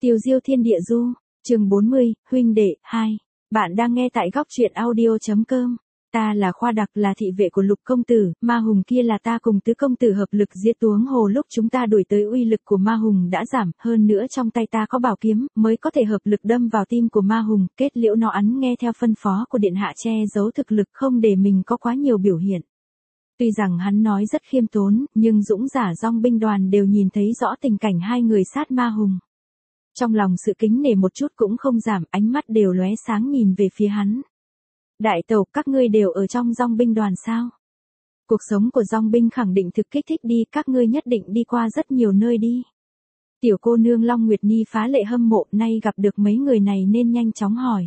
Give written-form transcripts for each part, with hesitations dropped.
Tiêu diêu thiên địa du, chương 40, huynh đệ, 2. Bạn đang nghe tại góc truyện audio.com. Ta là Khoa Đặc, là thị vệ của Lục công tử, ma hùng kia là ta cùng Tứ công tử hợp lực giết Tuống Hồ. Lúc chúng ta đuổi tới, uy lực của ma hùng đã giảm, hơn nữa trong tay ta có bảo kiếm, mới có thể hợp lực đâm vào tim của ma hùng, kết liễu nó. Hắn nghe theo phân phó của điện hạ, che giấu thực lực không để mình có quá nhiều biểu hiện. Tuy rằng hắn nói rất khiêm tốn, nhưng dũng giả dòng binh đoàn đều nhìn thấy rõ tình cảnh hai người sát ma hùng. Trong lòng sự kính nể một chút cũng không giảm, ánh mắt đều lóe sáng nhìn về phía hắn. Đại tẩu, các ngươi đều ở trong dòng binh đoàn sao? Cuộc sống của dòng binh khẳng định thực kích thích đi, các ngươi nhất định đi qua rất nhiều nơi đi. Tiểu cô nương Long Nguyệt Nhi phá lệ hâm mộ, nay gặp được mấy người này nên nhanh chóng hỏi.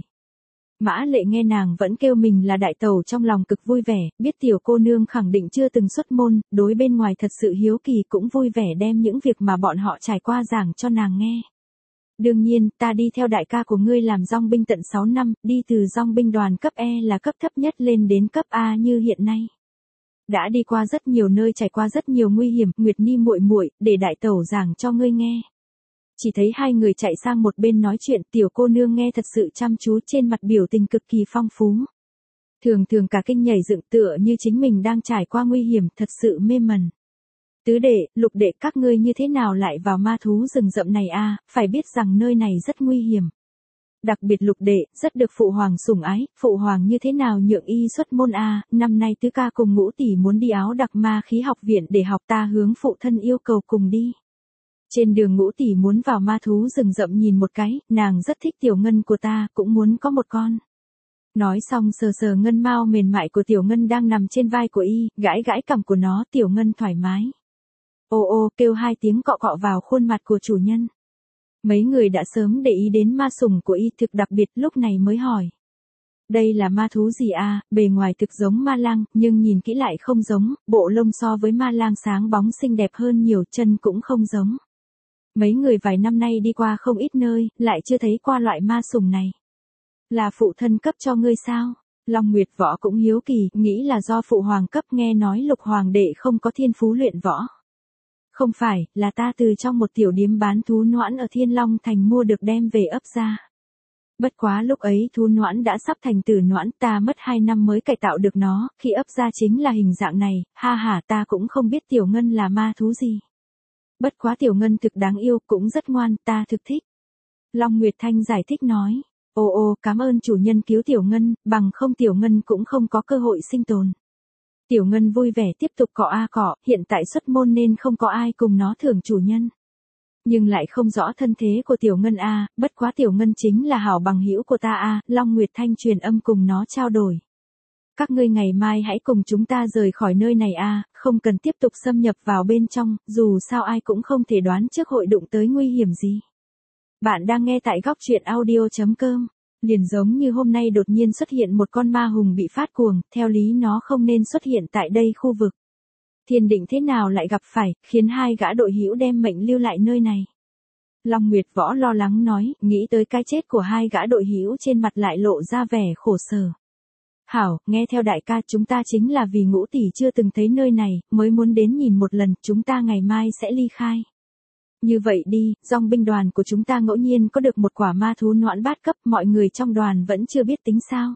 Mã Lệ nghe nàng vẫn kêu mình là đại tẩu, trong lòng cực vui vẻ, biết tiểu cô nương khẳng định chưa từng xuất môn, đối bên ngoài thật sự hiếu kỳ, cũng vui vẻ đem những việc mà bọn họ trải qua giảng cho nàng nghe. Đương nhiên, ta đi theo đại ca của ngươi làm dòng binh tận 6 năm, đi từ dòng binh đoàn cấp E là cấp thấp nhất lên đến cấp A như hiện nay. Đã đi qua rất nhiều nơi, trải qua rất nhiều nguy hiểm, Nguyệt Nhi muội muội, để đại tẩu giảng cho ngươi nghe. Chỉ thấy hai người chạy sang một bên nói chuyện, tiểu cô nương nghe thật sự chăm chú, trên mặt biểu tình cực kỳ phong phú. Thường thường cả kinh nhảy dựng, tựa như chính mình đang trải qua nguy hiểm, thật sự mê mẩn. Tứ đệ, lục đệ, các ngươi như thế nào lại vào ma thú rừng rậm này a? Phải biết rằng nơi này rất nguy hiểm. Đặc biệt lục đệ, rất được phụ hoàng sủng ái, phụ hoàng như thế nào nhượng y xuất môn a? Năm nay tứ ca cùng Ngũ tỷ muốn đi Áo Đặc Ma Khí học viện để học, ta hướng phụ thân yêu cầu cùng đi. Trên đường Ngũ tỷ muốn vào ma thú rừng rậm nhìn một cái, nàng rất thích tiểu ngân của ta, cũng muốn có một con. Nói xong sờ sờ ngân mao mềm mại của tiểu ngân đang nằm trên vai của y, gãi gãi cằm của nó, tiểu ngân thoải mái. Ô ô, kêu hai tiếng cọ cọ vào khuôn mặt của chủ nhân. Mấy người đã sớm để ý đến ma sủng của y thực đặc biệt, lúc này mới hỏi. Đây là ma thú gì a? Bề ngoài thực giống ma lang, nhưng nhìn kỹ lại không giống, bộ lông so với ma lang sáng bóng xinh đẹp hơn nhiều, chân cũng không giống. Mấy người vài năm nay đi qua không ít nơi, lại chưa thấy qua loại ma sủng này. Là phụ thân cấp cho ngươi sao? Long Nguyệt Võ cũng hiếu kỳ, nghĩ là do phụ hoàng cấp, nghe nói Lục hoàng đệ không có thiên phú luyện võ. Không phải, là ta từ trong một tiểu điếm bán thú noãn ở Thiên Long Thành mua được đem về ấp ra. Bất quá lúc ấy thú noãn đã sắp thành tử noãn, ta mất 2 năm mới cải tạo được nó, khi ấp ra chính là hình dạng này, ha ha, ta cũng không biết tiểu ngân là ma thú gì. Bất quá tiểu ngân thực đáng yêu, cũng rất ngoan, ta thực thích. Long Nguyệt Thanh giải thích nói, ô ô, cảm ơn chủ nhân cứu tiểu ngân, bằng không tiểu ngân cũng không có cơ hội sinh tồn. Tiểu ngân vui vẻ tiếp tục cọ a cọ, hiện tại xuất môn nên không có ai cùng nó thưởng chủ nhân. Nhưng lại không rõ thân thế của tiểu ngân a, bất quá tiểu ngân chính là hảo bằng hữu của ta a, Long Nguyệt Thanh truyền âm cùng nó trao đổi. Các ngươi ngày mai hãy cùng chúng ta rời khỏi nơi này a, không cần tiếp tục xâm nhập vào bên trong, dù sao ai cũng không thể đoán trước hội đụng tới nguy hiểm gì. Bạn đang nghe tại góc truyện audio.com. Liền giống như hôm nay đột nhiên xuất hiện một con ma hùng bị phát cuồng, theo lý nó không nên xuất hiện tại đây khu vực. Thiên định thế nào lại gặp phải, khiến hai gã đội hữu đem mệnh lưu lại nơi này. Long Nguyệt Võ lo lắng nói, nghĩ tới cái chết của hai gã đội hữu trên mặt lại lộ ra vẻ khổ sở. Hảo, nghe theo đại ca, chúng ta chính là vì Ngũ tỷ chưa từng thấy nơi này, mới muốn đến nhìn một lần, chúng ta ngày mai sẽ ly khai. Như vậy đi, dòng binh đoàn của chúng ta ngẫu nhiên có được một quả ma thú noãn bát cấp, mọi người trong đoàn vẫn chưa biết tính sao.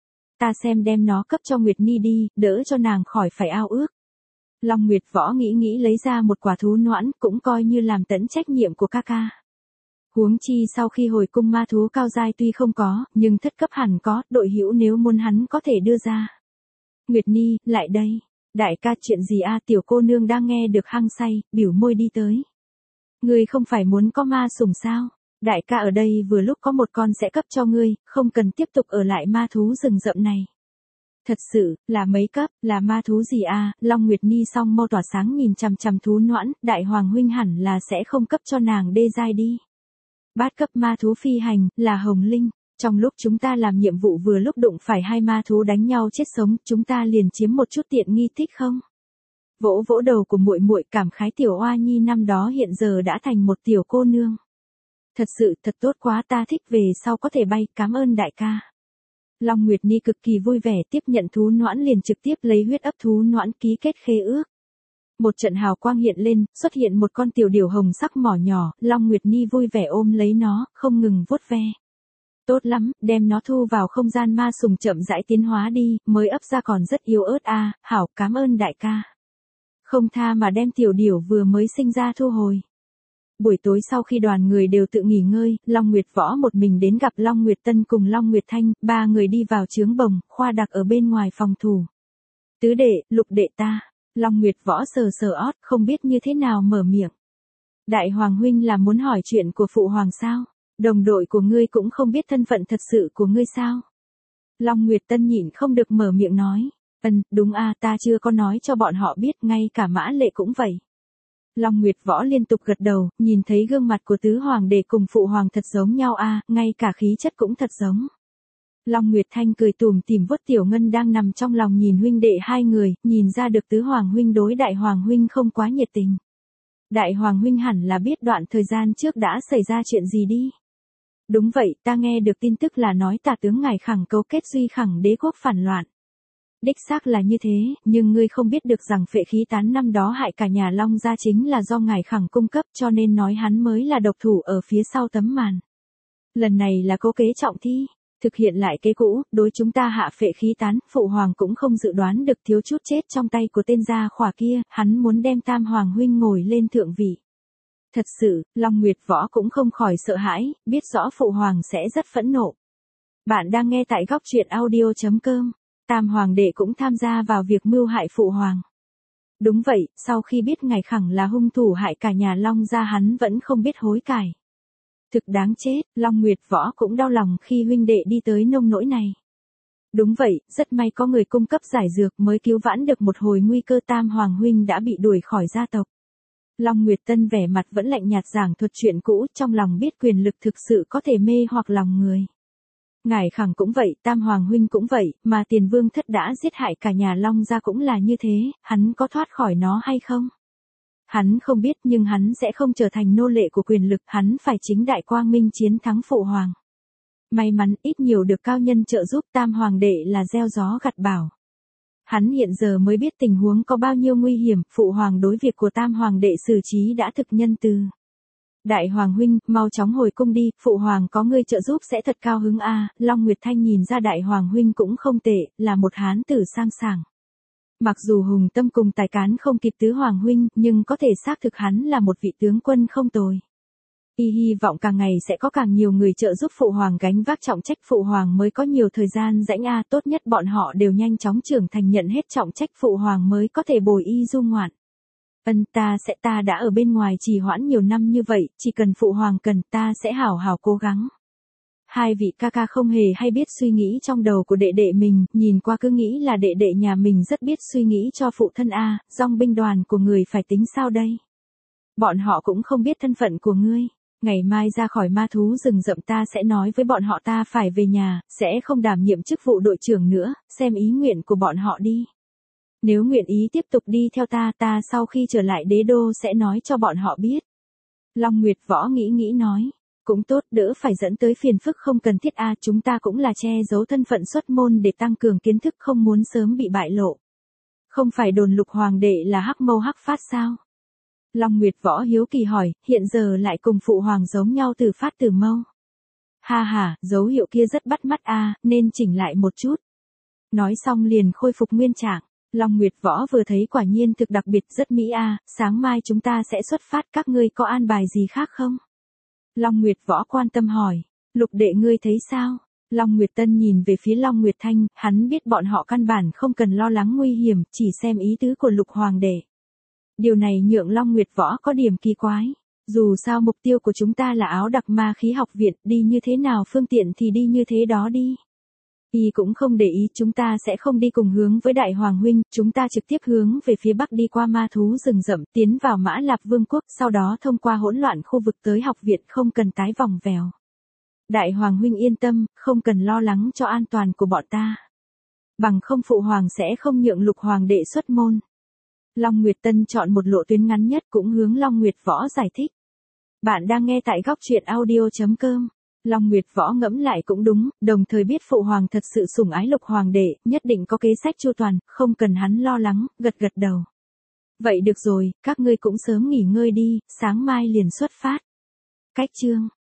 Ta xem đem nó cấp cho Nguyệt Nhi đi, đỡ cho nàng khỏi phải ao ước. Long Nguyệt Võ nghĩ lấy ra một quả thú noãn, cũng coi như làm tận trách nhiệm của ca ca. Huống chi sau khi hồi cung ma thú cao giai tuy không có, nhưng thất cấp hẳn có, đội hữu nếu muốn hắn có thể đưa ra. Nguyệt Nhi, lại đây. Đại ca, chuyện gì a? Tiểu cô nương đang nghe được hăng say, biểu môi đi tới. Ngươi không phải muốn có ma sủng sao? Đại ca ở đây vừa lúc có một con sẽ cấp cho ngươi, không cần tiếp tục ở lại ma thú rừng rậm này. Thật sự, là mấy cấp, là ma thú gì a? Long Nguyệt Nhi song mâu tỏa sáng nhìn chằm chằm thú noãn, đại hoàng huynh hẳn là sẽ không cấp cho nàng đê giai đi. Bát cấp ma thú phi hành, là hồng linh. Trong lúc chúng ta làm nhiệm vụ vừa lúc đụng phải hai ma thú đánh nhau chết sống, chúng ta liền chiếm một chút tiện nghi, thích không? Vỗ vỗ đầu của muội muội, cảm khái tiểu oa nhi năm đó hiện giờ đã thành một tiểu cô nương. Thật sự, thật tốt quá, ta thích, về sau có thể bay, cảm ơn đại ca. Long Nguyệt Nhi cực kỳ vui vẻ tiếp nhận thú noãn, liền trực tiếp lấy huyết ấp thú noãn ký kết khế ước. Một trận hào quang hiện lên, xuất hiện một con tiểu điểu hồng sắc mỏ nhỏ, Long Nguyệt Ni vui vẻ ôm lấy nó, không ngừng vuốt ve. Tốt lắm, đem nó thu vào không gian ma sùng chậm rãi tiến hóa đi, mới ấp ra còn rất yếu ớt a, hảo, cảm ơn đại ca. Không tha mà đem tiểu điểu vừa mới sinh ra thu hồi. Buổi tối sau khi đoàn người đều tự nghỉ ngơi, Long Nguyệt Võ một mình đến gặp Long Nguyệt Tân cùng Long Nguyệt Thanh, ba người đi vào trướng bồng, Khoa Đặc ở bên ngoài phòng thủ. Tứ đệ, lục đệ ta. Long Nguyệt Võ sờ sờ ót, không biết như thế nào mở miệng. Đại Hoàng huynh là muốn hỏi chuyện của phụ hoàng sao? Đồng đội của ngươi cũng không biết thân phận thật sự của ngươi sao? Long Nguyệt Tân nhịn không được mở miệng nói. Đúng a, ta chưa có nói cho bọn họ biết, ngay cả Mã Lệ cũng vậy. Long Nguyệt Võ liên tục gật đầu, nhìn thấy gương mặt của tứ hoàng đệ cùng phụ hoàng thật giống nhau a, ngay cả khí chất cũng thật giống. Long Nguyệt Thanh cười tủm tỉm vuốt Tiểu Ngân đang nằm trong lòng nhìn huynh đệ hai người, nhìn ra được tứ hoàng huynh đối đại hoàng huynh không quá nhiệt tình. Đại hoàng huynh hẳn là biết đoạn thời gian trước đã xảy ra chuyện gì đi. Đúng vậy, ta nghe được tin tức là nói Tả tướng Ngải Khẳng cấu kết Duy Khẳng đế quốc phản loạn. Đích xác là như thế, nhưng ngươi không biết được rằng phệ khí tán năm đó hại cả nhà Long gia chính là do Ngải Khẳng cung cấp, cho nên nói hắn mới là độc thủ ở phía sau tấm màn. Lần này là cố kế trọng thi, thực hiện lại kế cũ, đối chúng ta hạ phệ khí tán, phụ hoàng cũng không dự đoán được thiếu chút chết trong tay của tên gia khỏa kia, hắn muốn đem Tam hoàng huynh ngồi lên thượng vị. Thật sự, Long Nguyệt Võ cũng không khỏi sợ hãi, biết rõ phụ hoàng sẽ rất phẫn nộ. Bạn đang nghe tại góc truyện audio.com. Tam hoàng đệ cũng tham gia vào việc mưu hại phụ hoàng. Đúng vậy, sau khi biết Ngải Khẳng là hung thủ hại cả nhà Long gia, hắn vẫn không biết hối cải. Thực đáng chết, Long Nguyệt Võ cũng đau lòng khi huynh đệ đi tới nông nỗi này. Đúng vậy, rất may có người cung cấp giải dược mới cứu vãn được một hồi nguy cơ, Tam hoàng huynh đã bị đuổi khỏi gia tộc. Long Nguyệt Tân vẻ mặt vẫn lạnh nhạt giảng thuật chuyện cũ, trong lòng biết quyền lực thực sự có thể mê hoặc lòng người. Ngải Khẳng cũng vậy, Tam hoàng huynh cũng vậy, mà Tiền Vương thất đã giết hại cả nhà Long gia cũng là như thế, hắn có thoát khỏi nó hay không? Hắn không biết, nhưng hắn sẽ không trở thành nô lệ của quyền lực, hắn phải chính đại quang minh chiến thắng phụ hoàng. May mắn ít nhiều được cao nhân trợ giúp, Tam hoàng đệ là gieo gió gặt bão. Hắn hiện giờ mới biết tình huống có bao nhiêu nguy hiểm, phụ hoàng đối việc của Tam hoàng đệ xử trí đã thực nhân từ. Đại hoàng huynh, mau chóng hồi cung đi, phụ hoàng có ngươi trợ giúp sẽ thật cao hứng a. Long Nguyệt Thanh nhìn ra đại hoàng huynh cũng không tệ, là một hán tử sang sảng. Mặc dù hùng tâm cùng tài cán không kịp tứ hoàng huynh, nhưng có thể xác thực hắn là một vị tướng quân không tồi. Y hy vọng càng ngày sẽ có càng nhiều người trợ giúp phụ hoàng gánh vác trọng trách, phụ hoàng mới có nhiều thời gian rảnh a, tốt nhất bọn họ đều nhanh chóng trưởng thành nhận hết trọng trách, phụ hoàng mới có thể bồi y du ngoạn. Ta đã ở bên ngoài trì hoãn nhiều năm như vậy, chỉ cần phụ hoàng cần, ta sẽ hảo hảo cố gắng. Hai vị ca ca không hề hay biết suy nghĩ trong đầu của đệ đệ mình, nhìn qua cứ nghĩ là đệ đệ nhà mình rất biết suy nghĩ cho phụ thân a, dòng binh đoàn của người phải tính sao đây? Bọn họ cũng không biết thân phận của ngươi. Ngày mai ra khỏi ma thú rừng rậm ta sẽ nói với bọn họ ta phải về nhà, sẽ không đảm nhiệm chức vụ đội trưởng nữa, xem ý nguyện của bọn họ đi. Nếu nguyện ý tiếp tục đi theo ta sau khi trở lại đế đô sẽ nói cho bọn họ biết. Long Nguyệt Võ nghĩ nói, cũng tốt, đỡ phải dẫn tới phiền phức không cần thiết a, chúng ta cũng là che giấu thân phận xuất môn để tăng cường kiến thức, không muốn sớm bị bại lộ. Không phải đồn Lục hoàng đệ là hắc mâu hắc phát sao? Long Nguyệt Võ hiếu kỳ hỏi, hiện giờ lại cùng phụ hoàng giống nhau từ phát từ mâu. Ha ha, dấu hiệu kia rất bắt mắt a, nên chỉnh lại một chút. Nói xong liền khôi phục nguyên trạng. Long Nguyệt Võ vừa thấy quả nhiên thực đặc biệt rất mỹ a, sáng mai chúng ta sẽ xuất phát, các ngươi có an bài gì khác không? Long Nguyệt Võ quan tâm hỏi, Lục đệ ngươi thấy sao? Long Nguyệt Tân nhìn về phía Long Nguyệt Thanh, hắn biết bọn họ căn bản không cần lo lắng nguy hiểm, chỉ xem ý tứ của Lục hoàng đệ. Điều này nhượng Long Nguyệt Võ có điểm kỳ quái. Dù sao mục tiêu của chúng ta là Áo Đặc Ma Khí học viện, đi như thế nào phương tiện thì đi như thế đó đi. Y cũng không để ý, chúng ta sẽ không đi cùng hướng với Đại Hoàng huynh, chúng ta trực tiếp hướng về phía bắc đi qua ma thú rừng rậm, tiến vào Mã Lạp Vương quốc, sau đó thông qua hỗn loạn khu vực tới học viện, không cần tái vòng vèo. Đại Hoàng huynh yên tâm, không cần lo lắng cho an toàn của bọn ta. Bằng không phụ hoàng sẽ không nhượng Lục hoàng đệ xuất môn. Long Nguyệt Tân chọn một lộ tuyến ngắn nhất, cũng hướng Long Nguyệt Võ giải thích. Bạn đang nghe tại góc truyện audio.com. Long Nguyệt Võ ngẫm lại cũng đúng, đồng thời biết phụ hoàng thật sự sủng ái Lục hoàng đệ, nhất định có kế sách chu toàn, không cần hắn lo lắng, gật gật đầu. Vậy được rồi, các ngươi cũng sớm nghỉ ngơi đi, sáng mai liền xuất phát. Cách chương